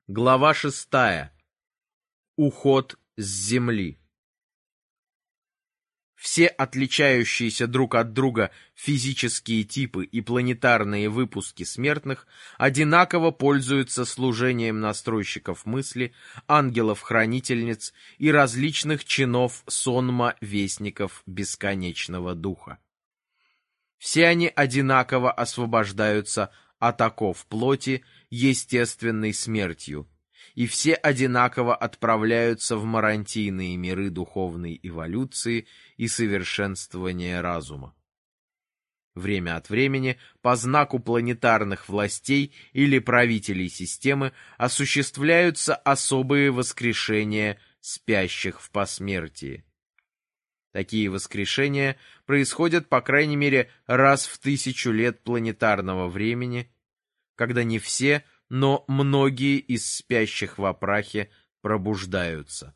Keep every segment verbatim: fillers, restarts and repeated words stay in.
Глава шестая. Уход с Земли. Все отличающиеся друг от друга физические типы и планетарные выпуски смертных одинаково пользуются служением настройщиков мысли, ангелов-хранительниц и различных чинов сонма вестников бесконечного духа. Все они одинаково освобождаются от оков плоти естественной смертью, и все одинаково отправляются в марантийные миры духовной эволюции и совершенствования разума. Время от времени по знаку планетарных властей или правителей системы осуществляются особые воскрешения спящих в посмертии. Такие воскрешения происходят по крайней мере раз в тысячу лет планетарного времени, когда не все, но многие из спящих во прахе пробуждаются.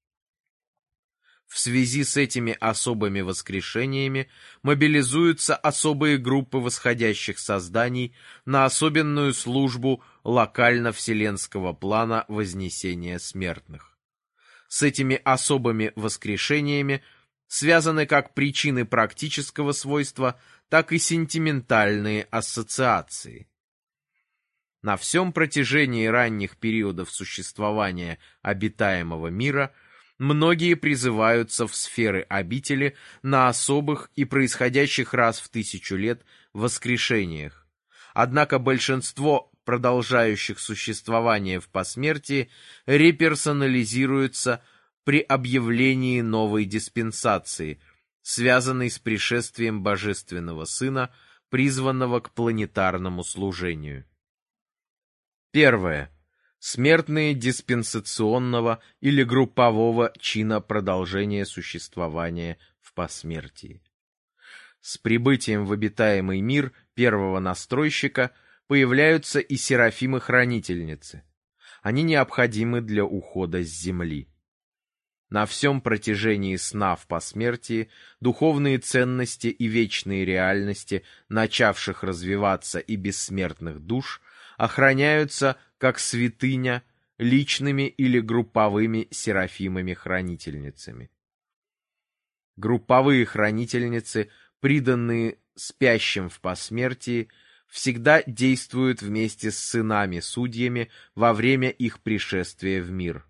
В связи с этими особыми воскрешениями мобилизуются особые группы восходящих созданий на особенную службу локально-вселенского плана вознесения смертных. С этими особыми воскрешениями связаны как причины практического свойства, так и сентиментальные ассоциации. На всем протяжении ранних периодов существования обитаемого мира многие призываются в сферы обители на особых и происходящих раз в тысячу лет воскрешениях. Однако большинство продолжающих существование в посмертии реперсонализируется при объявлении новой диспенсации, связанной с пришествием Божественного Сына, призванного к планетарному служению. Первое. Смертные диспенсационного или группового чина продолжения существования в посмертии. С прибытием в обитаемый мир первого настройщика появляются и серафимы-хранительницы. Они необходимы для ухода с Земли. На всем протяжении сна в посмертии духовные ценности и вечные реальности, начавших развиваться и бессмертных душ, охраняются как святыня личными или групповыми серафимами-хранительницами. Групповые хранительницы, приданные спящим в посмертии, всегда действуют вместе с сынами-судьями во время их пришествия в мир.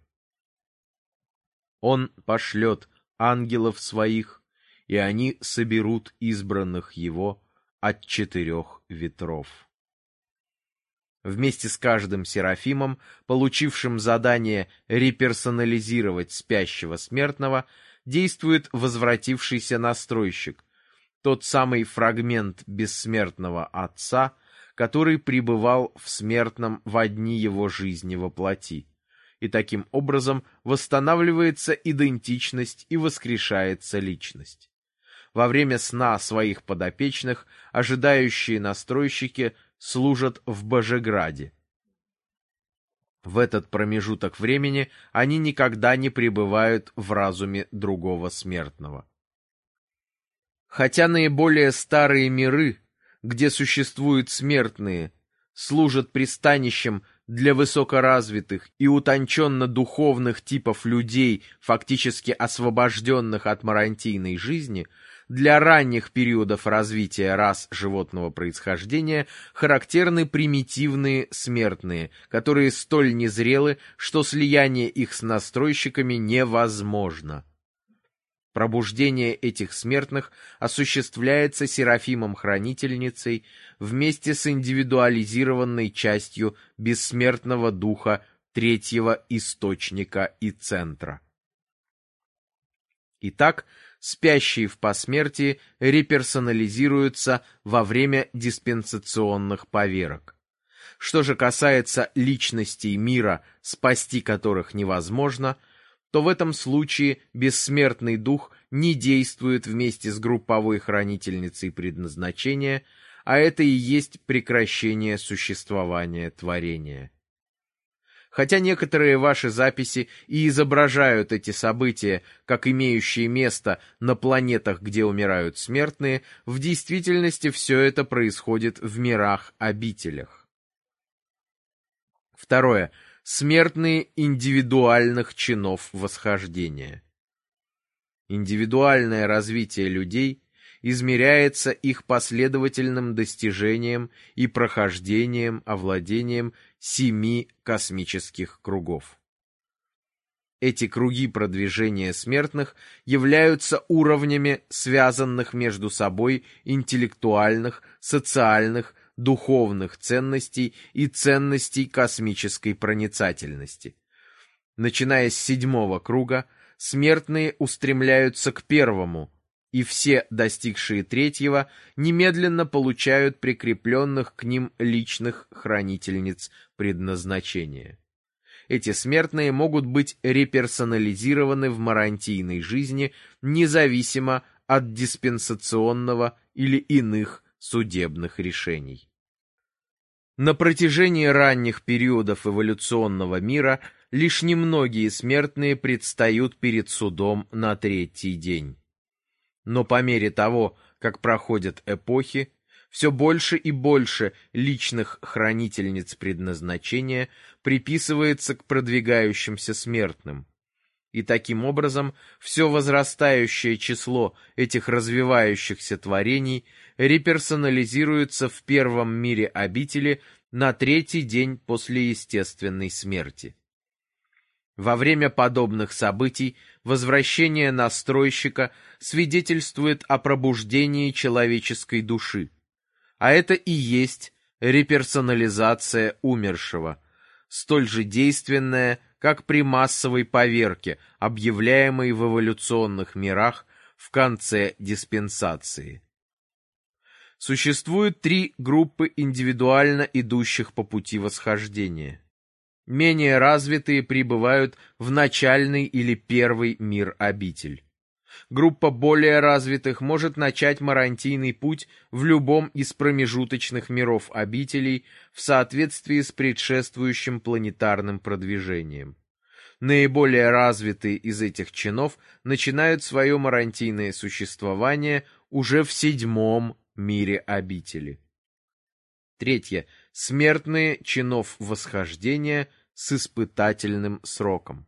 Он пошлет ангелов своих, и они соберут избранных его от четырех ветров. Вместе с каждым серафимом, получившим задание реперсонализировать спящего смертного, действует возвратившийся настройщик, тот самый фрагмент бессмертного Отца, который пребывал в смертном во дни его жизни во плоти, и таким образом восстанавливается идентичность и воскрешается личность. Во время сна своих подопечных ожидающие настройщики служат в Божеграде. В этот промежуток времени они никогда не пребывают в разуме другого смертного. Хотя наиболее старые миры, где существуют смертные, служат пристанищем для высокоразвитых и утонченно-духовных типов людей, фактически освобожденных от марантийной жизни, для ранних периодов развития рас животного происхождения характерны примитивные смертные, которые столь незрелы, что слияние их с настройщиками невозможно. Пробуждение этих смертных осуществляется серафимом-хранительницей вместе с индивидуализированной частью бессмертного духа третьего источника и центра. Итак, спящие в посмертии реперсонализируются во время диспенсационных поверок. Что же касается личностей мира, спасти которых невозможно, то в этом случае бессмертный дух не действует вместе с групповой хранительницей предназначения, а это и есть прекращение существования творения. Хотя некоторые ваши записи и изображают эти события как имеющие место на планетах, где умирают смертные, в действительности все это происходит в мирах-обителях. Второе. Смертные индивидуальных чинов восхождения. Индивидуальное развитие людей измеряется их последовательным достижением и прохождением овладением семи космических кругов. Эти круги продвижения смертных являются уровнями связанных между собой интеллектуальных, социальных, духовных ценностей и ценностей космической проницательности. Начиная с седьмого круга, смертные устремляются к первому, и все, достигшие третьего, немедленно получают прикрепленных к ним личных хранительниц предназначения. Эти смертные могут быть реперсонализированы в марантийной жизни независимо от диспенсационного или иных судебных решений. На протяжении ранних периодов эволюционного мира лишь немногие смертные предстают перед судом на третий день. Но по мере того, как проходят эпохи, все больше и больше личных хранительниц предназначения приписывается к продвигающимся смертным. И таким образом все возрастающее число этих развивающихся творений реперсонализируется в первом мире обители на третий день после естественной смерти. Во время подобных событий возвращение настройщика свидетельствует о пробуждении человеческой души, а это и есть реперсонализация умершего, столь же действенная, как при массовой поверке, объявляемой в эволюционных мирах в конце диспенсации. Существует три группы индивидуально идущих по пути восхождения. Менее развитые прибывают в начальный или первый мир-обитель. Группа более развитых может начать марантийный путь в любом из промежуточных миров-обителей в соответствии с предшествующим планетарным продвижением. Наиболее развитые из этих чинов начинают свое марантийное существование уже в седьмом мире обители. Третье. Смертные чинов восхождения с испытательным сроком.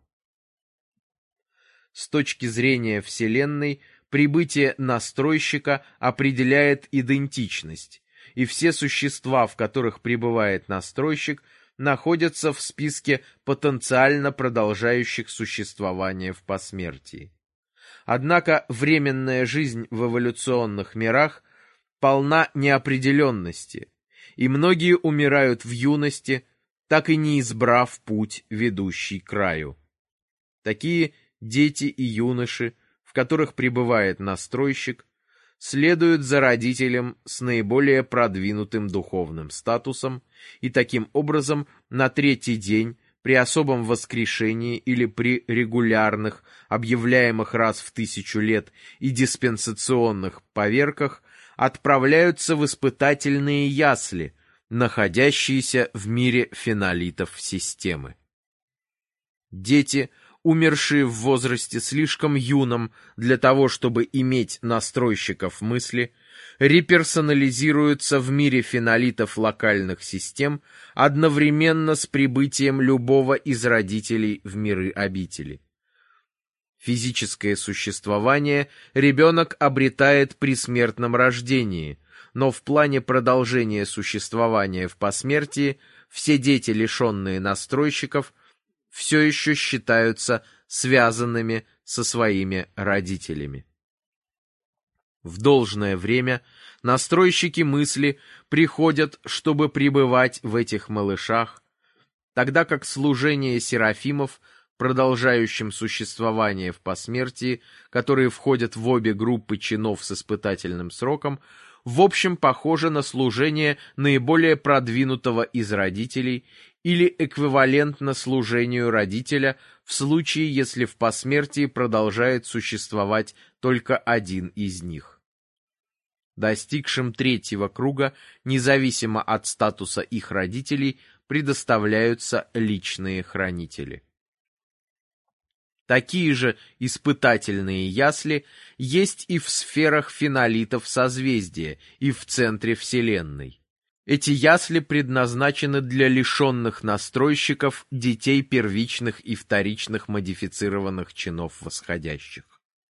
С точки зрения Вселенной, прибытие настройщика определяет идентичность, и все существа, в которых пребывает настройщик, находятся в списке потенциально продолжающих существование в посмертии. Однако временная жизнь в эволюционных мирах полна неопределенности, и многие умирают в юности, так и не избрав путь, ведущий к краю. Такие дети и юноши, в которых пребывает настройщик, следуют за родителем с наиболее продвинутым духовным статусом, и таким образом на третий день при особом воскрешении или при регулярных, объявляемых раз в тысячу лет, и диспенсационных поверках отправляются в испытательные ясли, находящиеся в мире фенолитов системы. Дети, умершие в возрасте слишком юном для того, чтобы иметь настройщиков мысли, реперсонализируются в мире фенолитов локальных систем одновременно с прибытием любого из родителей в миры обители. Физическое существование ребенок обретает при смертном рождении, но в плане продолжения существования в посмертии все дети, лишенные настройщиков, все еще считаются связанными со своими родителями. В должное время настройщики мысли приходят, чтобы пребывать в этих малышах, тогда как служение серафимов, продолжающим существование в посмертии, которые входят в обе группы чинов с испытательным сроком, в общем похоже на служение наиболее продвинутого из родителей или эквивалентно служению родителя в случае, если в посмертии продолжает существовать только один из них. Достигшим третьего круга, независимо от статуса их родителей, предоставляются личные хранители. Такие же испытательные ясли есть и в сферах фенолитов созвездия, и в центре Вселенной. Эти ясли предназначены для лишенных настройщиков детей первичных и вторичных модифицированных чинов восходящих.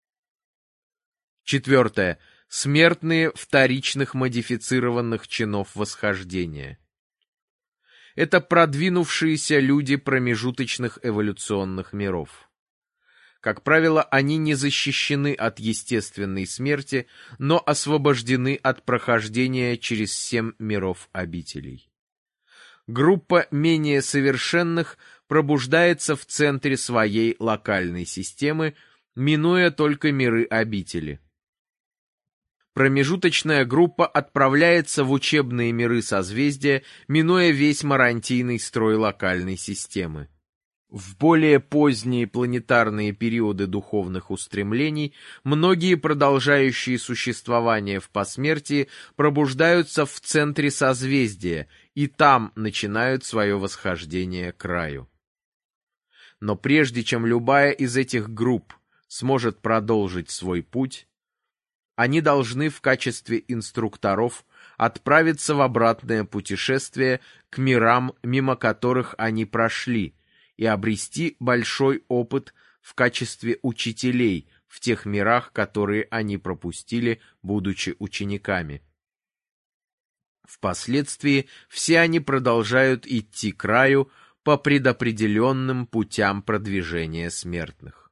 Четвертое. Смертные вторичных модифицированных чинов восхождения. Это продвинувшиеся люди промежуточных эволюционных миров. Как правило, они не защищены от естественной смерти, но освобождены от прохождения через семь миров обителей. Группа менее совершенных пробуждается в центре своей локальной системы, минуя только миры обители. Промежуточная группа отправляется в учебные миры созвездия, минуя весь марантийный строй локальной системы. В более поздние планетарные периоды духовных устремлений многие продолжающие существование в посмертии пробуждаются в центре созвездия и там начинают свое восхождение к краю. Но прежде чем любая из этих групп сможет продолжить свой путь, они должны в качестве инструкторов отправиться в обратное путешествие к мирам, мимо которых они прошли, и обрести большой опыт в качестве учителей в тех мирах, которые они пропустили, будучи учениками. Впоследствии все они продолжают идти к краю по предопределенным путям продвижения смертных.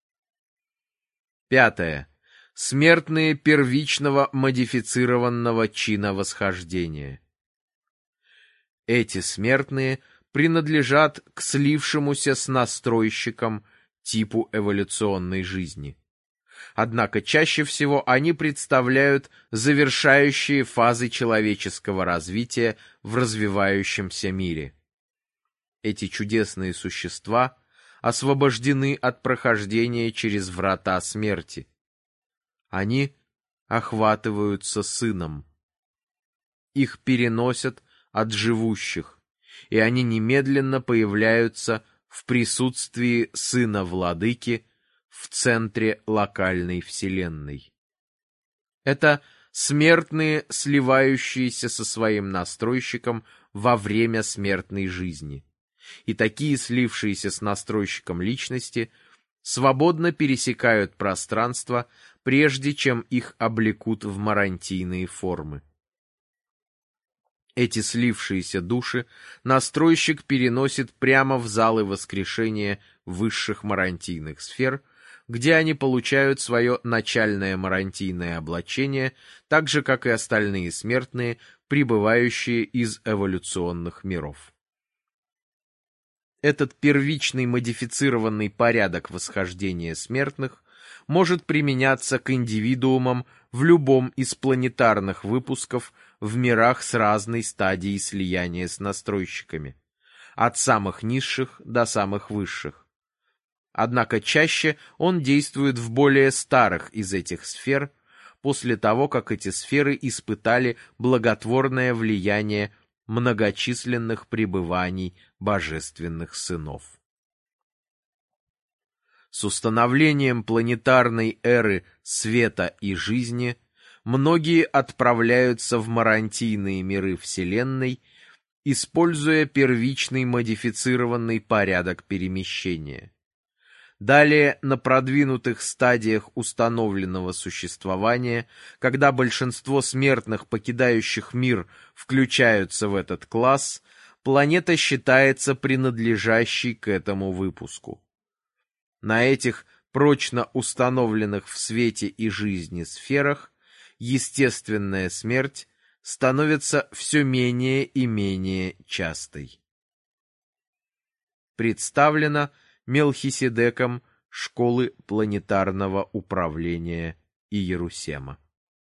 Пятое. Смертные первичного модифицированного чина восхождения. Эти смертные принадлежат к слившемуся с настройщиком типу эволюционной жизни. Однако чаще всего они представляют завершающие фазы человеческого развития в развивающемся мире. Эти чудесные существа освобождены от прохождения через врата смерти. Они охватываются сыном. Их переносят от живущих, и они немедленно появляются в присутствии Сына Владыки в центре локальной вселенной. Это смертные, сливающиеся со своим настройщиком во время смертной жизни. И такие слившиеся с настройщиком личности свободно пересекают пространство, прежде чем их облекут в марантийные формы. Эти слившиеся души настройщик переносит прямо в залы воскрешения высших марантийных сфер, где они получают свое начальное марантийное облачение, так же, как и остальные смертные, прибывающие из эволюционных миров. Этот первичный модифицированный порядок восхождения смертных может применяться к индивидуумам в любом из планетарных выпусков в мирах с разной стадией слияния с настройщиками, от самых низших до самых высших. Однако чаще он действует в более старых из этих сфер, после того, как эти сферы испытали благотворное влияние многочисленных пребываний божественных сынов. С установлением планетарной эры света и жизни многие отправляются в марантийные миры Вселенной, используя первичный модифицированный порядок перемещения. Далее, на продвинутых стадиях установленного существования, когда большинство смертных, покидающих мир, включаются в этот класс, планета считается принадлежащей к этому выпуску. На этих прочно установленных в свете и жизни сферах естественная смерть становится все менее и менее частой. Представлено Мелхиседеком Школы планетарного управления Иерусема.